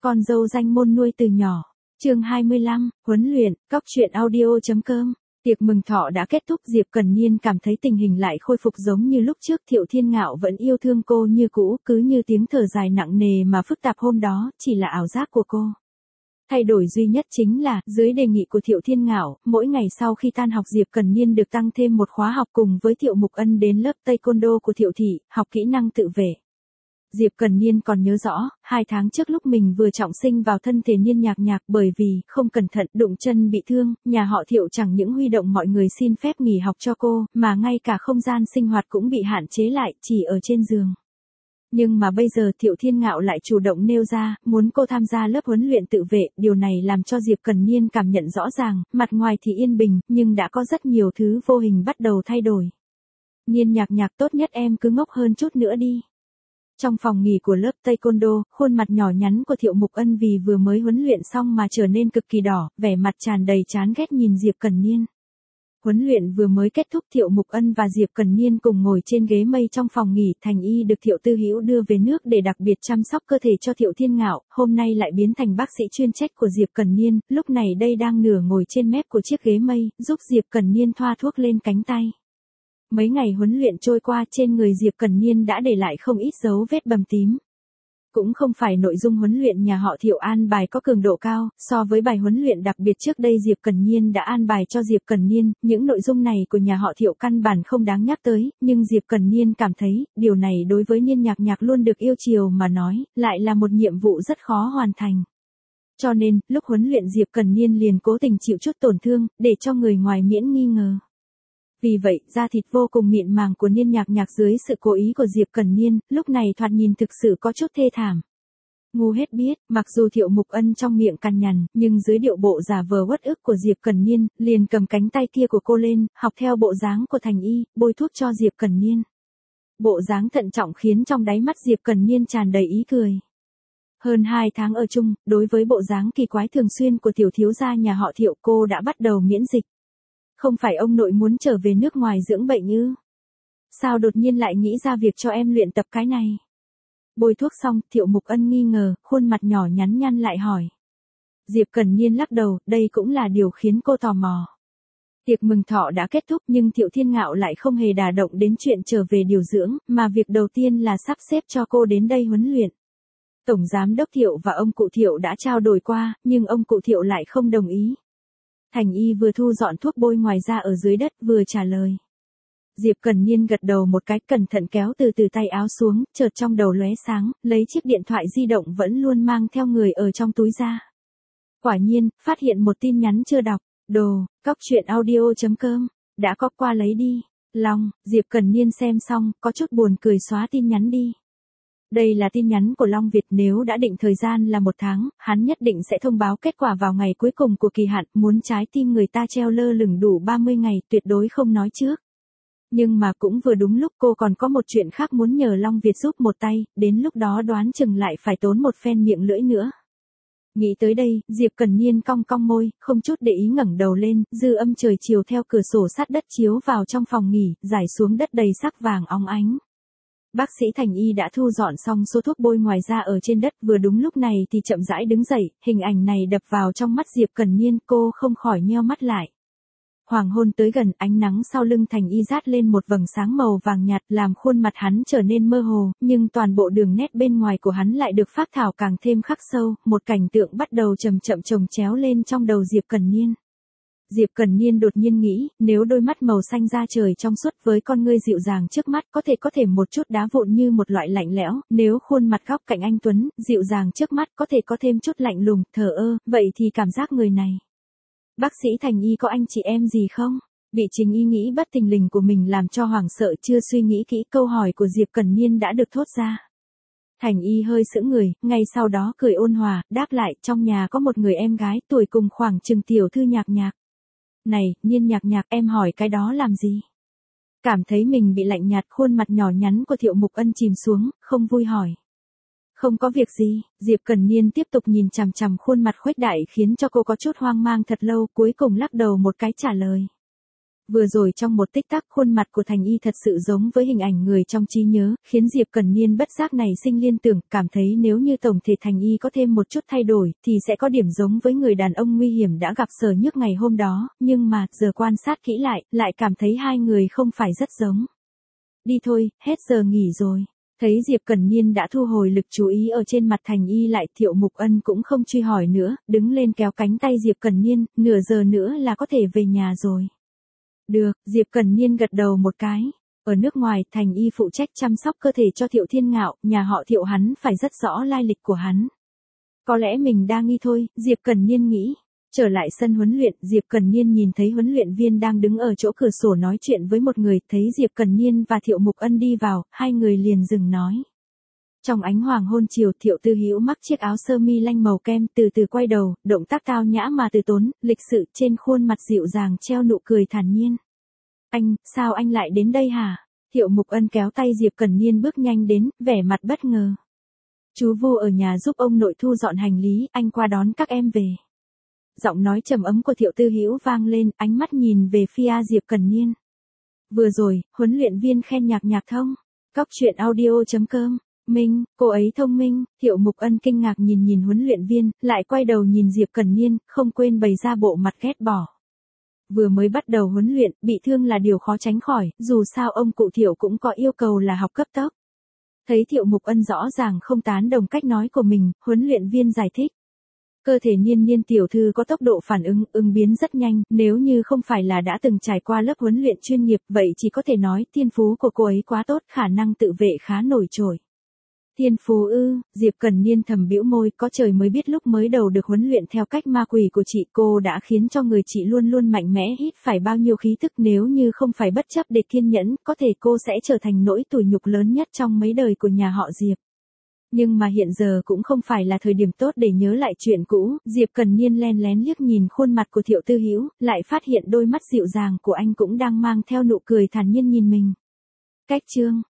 Con dâu danh môn nuôi từ nhỏ. Chương 25, huấn luyện, cóc truyện audio.com. Tiệc mừng thọ đã kết thúc, Diệp Cần Niên cảm thấy tình hình lại khôi phục giống như lúc trước, Thiệu Thiên Ngạo vẫn yêu thương cô như cũ, cứ như tiếng thở dài nặng nề mà phức tạp hôm đó, chỉ là ảo giác của cô. Thay đổi duy nhất chính là, dưới đề nghị của Thiệu Thiên Ngạo, mỗi ngày sau khi tan học Diệp Cần Niên được tăng thêm một khóa học cùng với Thiệu Mục Ân đến lớp Taekwondo của Thiệu Thị, học kỹ năng tự vệ. Diệp Cần Niên còn nhớ rõ, 2 tháng trước lúc mình vừa trọng sinh vào thân thể Niên Nhạc Nhạc, bởi vì không cẩn thận đụng chân bị thương, nhà họ Thiệu chẳng những huy động mọi người xin phép nghỉ học cho cô, mà ngay cả không gian sinh hoạt cũng bị hạn chế lại, chỉ ở trên giường. Nhưng mà bây giờ Thiệu Thiên Ngạo lại chủ động nêu ra, muốn cô tham gia lớp huấn luyện tự vệ, điều này làm cho Diệp Cần Niên cảm nhận rõ ràng, mặt ngoài thì yên bình, nhưng đã có rất nhiều thứ vô hình bắt đầu thay đổi. Niên Nhạc Nhạc, tốt nhất em cứ ngốc hơn chút nữa đi. Trong phòng nghỉ của lớp Taekwondo, khuôn mặt nhỏ nhắn của Thiệu Mục Ân vì vừa mới huấn luyện xong mà trở nên cực kỳ đỏ, vẻ mặt tràn đầy chán ghét nhìn Diệp Cần Niên. Huấn luyện vừa mới kết thúc, Thiệu Mục Ân và Diệp Cần Niên cùng ngồi trên ghế mây trong phòng nghỉ, Thành Y được Thiệu Tư Hữu đưa về nước để đặc biệt chăm sóc cơ thể cho Thiệu Thiên Ngạo, hôm nay lại biến thành bác sĩ chuyên trách của Diệp Cần Niên, lúc này đây đang nửa ngồi trên mép của chiếc ghế mây, giúp Diệp Cần Niên thoa thuốc lên cánh tay. Mấy ngày huấn luyện trôi qua, trên người Diệp Cần Niên đã để lại không ít dấu vết bầm tím. Cũng không phải nội dung huấn luyện nhà họ Thiệu an bài có cường độ cao, so với bài huấn luyện đặc biệt trước đây Diệp Cần Niên đã an bài cho Diệp Cần Niên, những nội dung này của nhà họ Thiệu căn bản không đáng nhắc tới, nhưng Diệp Cần Niên cảm thấy, điều này đối với Niên Nhạc Nhạc luôn được yêu chiều mà nói, lại là một nhiệm vụ rất khó hoàn thành. Cho nên, lúc huấn luyện Diệp Cần Niên liền cố tình chịu chút tổn thương, để cho người ngoài miễn nghi ngờ. Vì vậy, da thịt vô cùng mịn màng của Niên Nhạc Nhạc dưới sự cố ý của Diệp Cần Niên, lúc này thoạt nhìn thực sự có chút thê thảm. Ngu hết biết, mặc dù Thiệu Mục Ân trong miệng cằn nhằn, nhưng dưới điệu bộ giả vờ uất ức của Diệp Cần Niên, liền cầm cánh tay kia của cô lên, học theo bộ dáng của Thành Y, bôi thuốc cho Diệp Cần Niên. Bộ dáng thận trọng khiến trong đáy mắt Diệp Cần Niên tràn đầy ý cười. Hơn 2 tháng ở chung, đối với bộ dáng kỳ quái thường xuyên của tiểu thiếu gia nhà họ Thiệu, cô đã bắt đầu miễn dịch. Không phải ông nội muốn trở về nước ngoài dưỡng bệnh ư? Sao đột nhiên lại nghĩ ra việc cho em luyện tập cái này? Bôi thuốc xong, Thiệu Mục Ân nghi ngờ, khuôn mặt nhỏ nhắn nhăn lại hỏi. Diệp Cần Niên lắc đầu, đây cũng là điều khiến cô tò mò. Tiệc mừng thọ đã kết thúc nhưng Thiệu Thiên Ngạo lại không hề đả động đến chuyện trở về điều dưỡng, mà việc đầu tiên là sắp xếp cho cô đến đây huấn luyện. Tổng giám đốc Thiệu và ông cụ Thiệu đã trao đổi qua, nhưng ông cụ Thiệu lại không đồng ý. Thành Y vừa thu dọn thuốc bôi ngoài ra ở dưới đất, vừa trả lời. Diệp Cần Niên gật đầu một cái, cẩn thận kéo từ từ tay áo xuống, chợt trong đầu lóe sáng, lấy chiếc điện thoại di động vẫn luôn mang theo người ở trong túi ra. Quả nhiên, phát hiện một tin nhắn chưa đọc. Đồ, cóc truyện audio.com, đã có qua lấy đi. Long, Diệp Cần Niên xem xong, có chút buồn cười xóa tin nhắn đi. Đây là tin nhắn của Long Việt, nếu đã định thời gian là 1 tháng, hắn nhất định sẽ thông báo kết quả vào ngày cuối cùng của kỳ hạn, muốn trái tim người ta treo lơ lửng đủ 30 ngày, tuyệt đối không nói trước. Nhưng mà cũng vừa đúng lúc cô còn có một chuyện khác muốn nhờ Long Việt giúp một tay, đến lúc đó đoán chừng lại phải tốn một phen miệng lưỡi nữa. Nghĩ tới đây, Diệp Cần Niên cong cong môi, không chút để ý ngẩng đầu lên, dư âm trời chiều theo cửa sổ sát đất chiếu vào trong phòng nghỉ, rải xuống đất đầy sắc vàng óng ánh. Bác sĩ Thành Y đã thu dọn xong số thuốc bôi ngoài ra ở trên đất, vừa đúng lúc này thì chậm rãi đứng dậy, hình ảnh này đập vào trong mắt Diệp Cần Niên, cô không khỏi nheo mắt lại. Hoàng hôn tới gần, ánh nắng sau lưng Thành Y rát lên một vầng sáng màu vàng nhạt, làm khuôn mặt hắn trở nên mơ hồ, nhưng toàn bộ đường nét bên ngoài của hắn lại được phác thảo càng thêm khắc sâu, một cảnh tượng bắt đầu chậm chậm chồng chéo lên trong đầu Diệp Cần Niên. Diệp Cần Niên đột nhiên nghĩ, nếu đôi mắt màu xanh da trời trong suốt với con ngươi dịu dàng trước mắt có thể một chút đá vụn như một loại lạnh lẽo, nếu khuôn mặt góc cạnh anh tuấn, dịu dàng trước mắt có thêm chút lạnh lùng, thờ ơ, vậy thì cảm giác người này. Bác sĩ Thành Y có anh chị em gì không? Bị chính ý nghĩ bất thình lình của mình làm cho hoảng sợ, chưa suy nghĩ kỹ, câu hỏi của Diệp Cần Niên đã được thốt ra. Thành Y hơi sững người, ngay sau đó cười ôn hòa, đáp lại, trong nhà có một người em gái, tuổi cùng khoảng chừng tiểu thư Nhạc Nhạc. Này, Niên Nhạc Nhạc, em hỏi cái đó làm gì? Cảm thấy mình bị lạnh nhạt, khuôn mặt nhỏ nhắn của Thiệu Mục Ân chìm xuống, không vui hỏi. Không có việc gì, Diệp Cần Niên tiếp tục nhìn chằm chằm khuôn mặt khuếch đại khiến cho cô có chút hoang mang thật lâu, cuối cùng lắc đầu một cái trả lời. Vừa rồi trong một tích tắc khuôn mặt của Thành Y thật sự giống với hình ảnh người trong trí nhớ, khiến Diệp Cần Niên bất giác nảy sinh liên tưởng, cảm thấy nếu như tổng thể Thành Y có thêm một chút thay đổi, thì sẽ có điểm giống với người đàn ông nguy hiểm đã gặp Sở Nhức ngày hôm đó, nhưng mà, giờ quan sát kỹ lại cảm thấy hai người không phải rất giống. Đi thôi, hết giờ nghỉ rồi. Thấy Diệp Cần Niên đã thu hồi lực chú ý ở trên mặt Thành Y lại, Thiệu Mục Ân cũng không truy hỏi nữa, đứng lên kéo cánh tay Diệp Cần Niên, nửa giờ nữa là có thể về nhà rồi. Được, Diệp Cần Niên gật đầu một cái. Ở nước ngoài, Thành Y phụ trách chăm sóc cơ thể cho Thiệu Thiên Ngạo, nhà họ Thiệu hắn phải rất rõ lai lịch của hắn. Có lẽ mình đa nghi thôi, Diệp Cần Niên nghĩ. Trở lại sân huấn luyện, Diệp Cần Niên nhìn thấy huấn luyện viên đang đứng ở chỗ cửa sổ nói chuyện với một người, thấy Diệp Cần Niên và Thiệu Mục Ân đi vào, hai người liền dừng nói. Trong ánh hoàng hôn chiều, Thiệu Tư Hữu mắc chiếc áo sơ mi lanh màu kem, từ từ quay đầu, động tác tao nhã mà từ tốn, lịch sự, trên khuôn mặt dịu dàng treo nụ cười thản nhiên. Anh, sao anh lại đến đây hả? Thiệu Mục Ân kéo tay Diệp Cần Niên bước nhanh đến, vẻ mặt bất ngờ. Chú Vu ở nhà giúp ông nội thu dọn hành lý, anh qua đón các em về. Giọng nói trầm ấm của Thiệu Tư Hữu vang lên, ánh mắt nhìn về phía Diệp Cần Niên. Vừa rồi, huấn luyện viên khen nhạc thông. Cóc truyện audio.com. Minh, cô ấy thông minh. Thiệu Mục Ân kinh ngạc nhìn huấn luyện viên, lại quay đầu nhìn Diệp Cần Niên, không quên bày ra bộ mặt ghét bỏ. Vừa mới bắt đầu huấn luyện, bị thương là điều khó tránh khỏi, dù sao ông cụ Thiệu cũng có yêu cầu là học cấp tốc. Thấy Thiệu Mục Ân rõ ràng không tán đồng cách nói của mình, huấn luyện viên giải thích. Cơ thể Niên tiểu thư có tốc độ phản ứng biến rất nhanh, nếu như không phải là đã từng trải qua lớp huấn luyện chuyên nghiệp, vậy chỉ có thể nói thiên phú của cô ấy quá tốt, khả năng tự vệ khá nổi trội. Thiên phú ư? Diệp Cần Niên thầm bĩu môi, có trời mới biết lúc mới đầu được huấn luyện theo cách ma quỷ của chị, cô đã khiến cho người chị luôn luôn mạnh mẽ, hít phải bao nhiêu khí thức, nếu như không phải bất chấp để kiên nhẫn, có thể cô sẽ trở thành nỗi tủi nhục lớn nhất trong mấy đời của nhà họ Diệp. Nhưng mà hiện giờ cũng không phải là thời điểm tốt để nhớ lại chuyện cũ, Diệp Cần Niên len lén liếc nhìn khuôn mặt của Thiệu Tư Hữu, lại phát hiện đôi mắt dịu dàng của anh cũng đang mang theo nụ cười thản nhiên nhìn mình. Cách chương